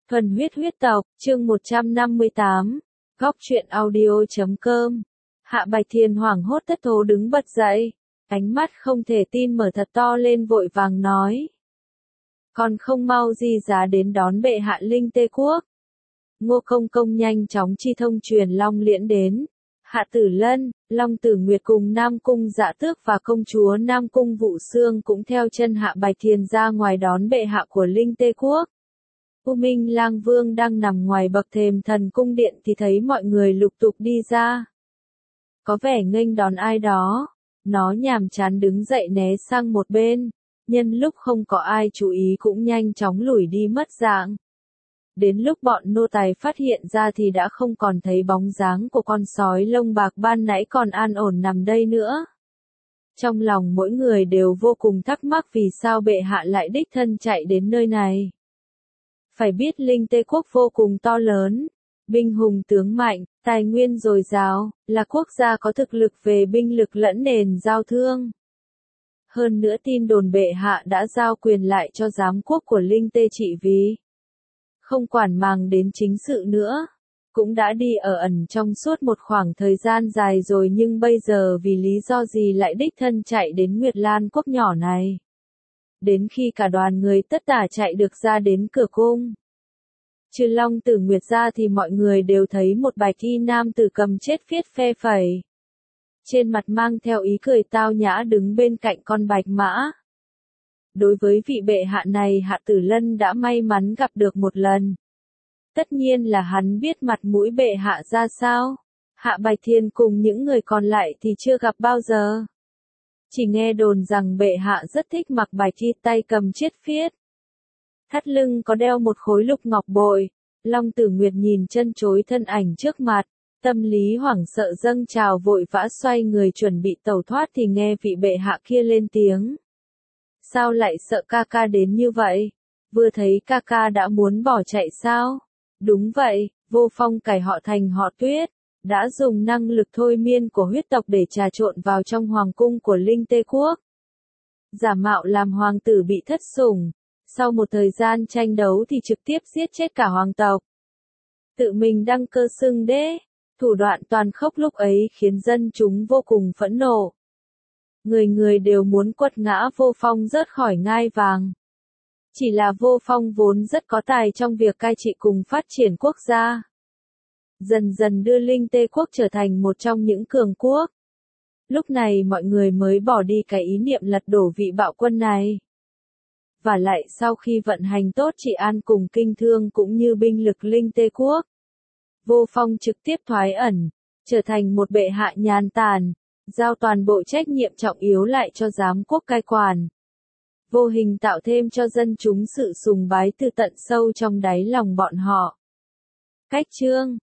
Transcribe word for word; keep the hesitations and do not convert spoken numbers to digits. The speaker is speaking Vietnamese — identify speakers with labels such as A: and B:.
A: Thuần huyết huyết tộc, chương một trăm năm mươi tám, góc truyện audio chấm com. Hạ Bạch Thiền hoảng hốt thất thố đứng bật dậy, ánh mắt không thể tin mở thật to lên vội vàng nói. Còn không mau di giá đến đón bệ hạ Linh Tê Quốc. Ngô Công Công nhanh chóng chi thông truyền Long Liễn đến. Hạ Tử Lân, Long Tử Nguyệt cùng Nam Cung Dạ Tước và công chúa Nam Cung Vũ Xương cũng theo chân Hạ Bạch Thiền ra ngoài đón bệ hạ của Linh Tê Quốc. U Minh Lang Vương đang nằm ngoài bậc thềm thần cung điện thì thấy mọi người lục tục đi ra. Có vẻ nghênh đón ai đó, nó nhàm chán đứng dậy né sang một bên, nhân lúc không có ai chú ý cũng nhanh chóng lủi đi mất dạng. Đến lúc bọn nô tài phát hiện ra thì đã không còn thấy bóng dáng của con sói lông bạc ban nãy còn an ổn nằm đây nữa. Trong lòng mỗi người đều vô cùng thắc mắc vì sao bệ hạ lại đích thân chạy đến nơi này. Phải biết Linh Tê Quốc vô cùng to lớn, binh hùng tướng mạnh, tài nguyên dồi dào, là quốc gia có thực lực về binh lực lẫn nền giao thương. Hơn nữa tin đồn bệ hạ đã giao quyền lại cho giám quốc của Linh Tê trị vì. Không quản màng đến chính sự nữa, cũng đã đi ở ẩn trong suốt một khoảng thời gian dài rồi nhưng bây giờ vì lý do gì lại đích thân chạy đến Nguyệt Lan Quốc nhỏ này. Đến khi cả đoàn người tất tả chạy được ra đến cửa cung. Trừ Long Tử Nguyệt ra thì mọi người đều thấy một bạch y nam tử cầm chết viết phe phẩy. Trên mặt mang theo ý cười tao nhã đứng bên cạnh con bạch mã. Đối với vị bệ hạ này Hạ Tử Lân đã may mắn gặp được một lần. Tất nhiên là hắn biết mặt mũi bệ hạ ra sao. Hạ Bạch Thiền cùng những người còn lại thì chưa gặp bao giờ. Chỉ nghe đồn rằng bệ hạ rất thích mặc bạch y tay cầm chiết phiết. Thắt lưng có đeo một khối lục ngọc bội. Long Tử Nguyệt nhìn chân chối thân ảnh trước mặt, tâm lý hoảng sợ dâng trào vội vã xoay người chuẩn bị tẩu thoát thì nghe vị bệ hạ kia lên tiếng. Sao lại sợ ca ca đến như vậy? Vừa thấy ca ca đã muốn bỏ chạy sao? Đúng vậy, Vô Phong cải họ thành họ Tuyết, đã dùng năng lực thôi miên của huyết tộc để trà trộn vào trong hoàng cung của Linh Tê Quốc. Giả mạo làm hoàng tử bị thất sủng, sau một thời gian tranh đấu thì trực tiếp giết chết cả hoàng tộc. Tự mình đăng cơ xưng đế, thủ đoạn toàn khốc lúc ấy khiến dân chúng vô cùng phẫn nộ. Người người đều muốn quật ngã Vô Phong rớt khỏi ngai vàng. Chỉ là Vô Phong vốn rất có tài trong việc cai trị cùng phát triển quốc gia. Dần dần đưa Linh Tê Quốc trở thành một trong những cường quốc. Lúc này mọi người mới bỏ đi cái ý niệm lật đổ vị bạo quân này. Và lại sau khi vận hành tốt trị an cùng kinh thương cũng như binh lực Linh Tê Quốc, Vô Phong trực tiếp thoái ẩn, trở thành một bệ hạ nhàn tản, giao toàn bộ trách nhiệm trọng yếu lại cho giám quốc cai quản. Vô hình tạo thêm cho dân chúng sự sùng bái từ tận sâu trong đáy lòng bọn họ. Cách chương